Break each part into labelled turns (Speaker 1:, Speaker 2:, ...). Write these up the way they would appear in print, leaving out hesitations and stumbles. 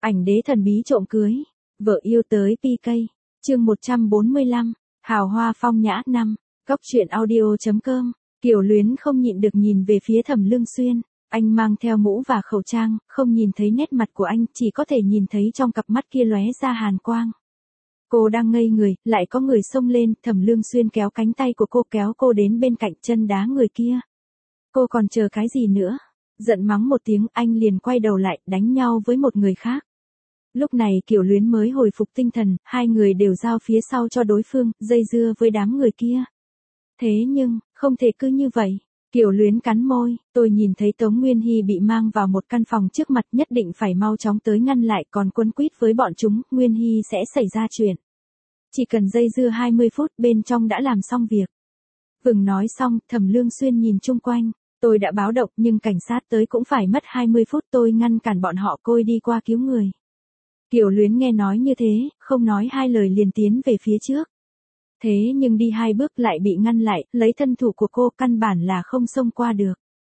Speaker 1: Ảnh đế thần bí trộm cưới. Vợ yêu tới PK. Chương 145. Hào hoa phong nhã 5. Góc truyện audio.com. Kiều Luyến không nhịn được nhìn về phía Thẩm Lương Xuyên. Anh mang theo mũ và khẩu trang, không nhìn thấy nét mặt của anh, chỉ có thể nhìn thấy trong cặp mắt kia lóe ra hàn quang. Cô đang ngây người, lại có người xông lên, Thẩm Lương Xuyên kéo cánh tay của cô, kéo cô đến bên cạnh, chân đá người kia. Cô còn chờ cái gì nữa? Giận mắng một tiếng, anh liền quay đầu lại, đánh nhau với một người khác. Lúc này Kiều Luyến mới hồi phục tinh thần, hai người đều giao phía sau cho đối phương, dây dưa với đám người kia. Thế nhưng, không thể cứ như vậy. Kiều Luyến cắn môi, tôi nhìn thấy Tống Nguyên Hy bị mang vào một căn phòng trước mặt, nhất định phải mau chóng tới ngăn lại, còn quấn quýt với bọn chúng, Nguyên Hy sẽ xảy ra chuyện. Chỉ cần dây dưa 20 phút, bên trong đã làm xong việc. Vừng nói xong, Thẩm Lương Xuyên nhìn chung quanh, tôi đã báo động nhưng cảnh sát tới cũng phải mất 20 phút, tôi ngăn cản bọn họ, tôi đi qua cứu người. Kiều Luyến nghe nói như thế, không nói hai lời liền tiến về phía trước. Thế nhưng đi hai bước lại bị ngăn lại, lấy thân thủ của cô căn bản là không xông qua được.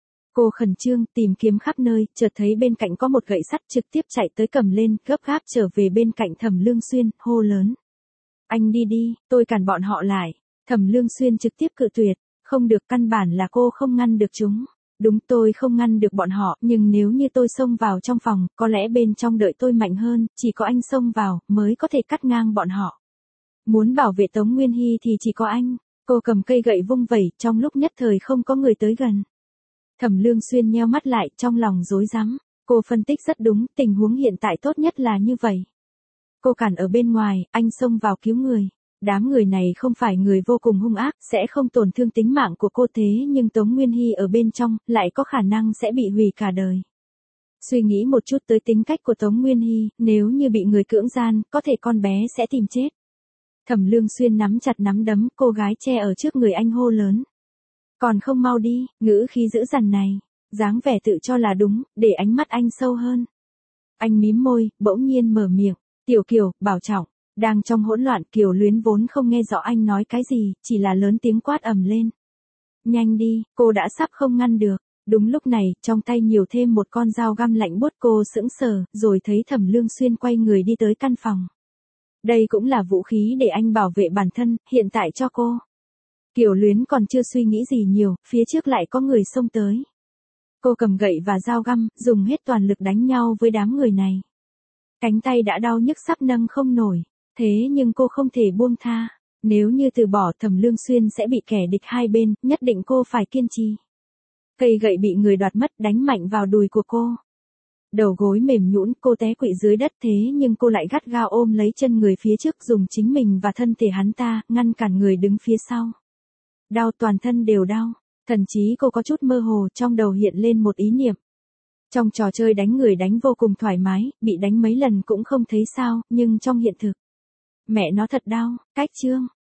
Speaker 1: Cô khẩn trương tìm kiếm khắp nơi, chợt thấy bên cạnh có một gậy sắt, trực tiếp chạy tới cầm lên, gấp gáp trở về bên cạnh Thẩm Lương Xuyên, hô lớn. Anh đi đi, tôi cản bọn họ lại. Thẩm Lương Xuyên trực tiếp cự tuyệt, không được, căn bản là cô không ngăn được chúng. Đúng, tôi không ngăn được bọn họ, nhưng nếu như tôi xông vào trong phòng, có lẽ bên trong đợi tôi mạnh hơn, chỉ có anh xông vào, mới có thể cắt ngang bọn họ. Muốn bảo vệ Tống Nguyên Hy thì chỉ có anh. Cô cầm cây gậy vung vẩy, trong lúc nhất thời không có người tới gần. Thẩm Lương Xuyên nheo mắt lại, trong lòng rối rắm. Cô phân tích rất đúng, tình huống hiện tại tốt nhất là như vậy. Cô cản ở bên ngoài, anh xông vào cứu người. Đám người này không phải người vô cùng hung ác, sẽ không tổn thương tính mạng của cô, thế nhưng Tống Nguyên Hy ở bên trong, lại có khả năng sẽ bị hủy cả đời. Suy nghĩ một chút tới tính cách của Tống Nguyên Hy, nếu như bị người cưỡng gian, có thể con bé sẽ tìm chết. Thẩm Lương Xuyên nắm chặt nắm đấm, cô gái che ở trước người anh hô lớn. Còn không mau đi, ngữ khí dữ dằn này, dáng vẻ tự cho là đúng, để ánh mắt anh sâu hơn. Anh mím môi, bỗng nhiên mở miệng, Tiểu Kiều, bảo trọng. Đang trong hỗn loạn, Kiều Luyến vốn không nghe rõ anh nói cái gì, chỉ là lớn tiếng quát ầm lên. Nhanh đi, cô đã sắp không ngăn được. Đúng lúc này, trong tay nhiều thêm một con dao găm lạnh buốt, cô sững sờ, rồi thấy Thẩm Lương Xuyên quay người đi tới căn phòng. Đây cũng là vũ khí để anh bảo vệ bản thân, hiện tại cho cô. Kiều Luyến còn chưa suy nghĩ gì nhiều, phía trước lại có người xông tới. Cô cầm gậy và dao găm, dùng hết toàn lực đánh nhau với đám người này. Cánh tay đã đau nhức sắp nâng không nổi. Thế nhưng cô không thể buông tha. Nếu như từ bỏ, Thẩm Lương Xuyên sẽ bị kẻ địch hai bên, nhất định cô phải kiên trì. Cây gậy bị người đoạt mất, đánh mạnh vào đùi của cô. Đầu gối mềm nhũn, cô té quỵ dưới đất, thế nhưng cô lại gắt gao ôm lấy chân người phía trước, dùng chính mình và thân thể hắn ta, ngăn cản người đứng phía sau. Đau, toàn thân đều đau. Thậm chí cô có chút mơ hồ, trong đầu hiện lên một ý niệm. Trong trò chơi đánh người đánh vô cùng thoải mái, bị đánh mấy lần cũng không thấy sao, nhưng trong hiện thực. Mẹ nó thật đau, cách chương.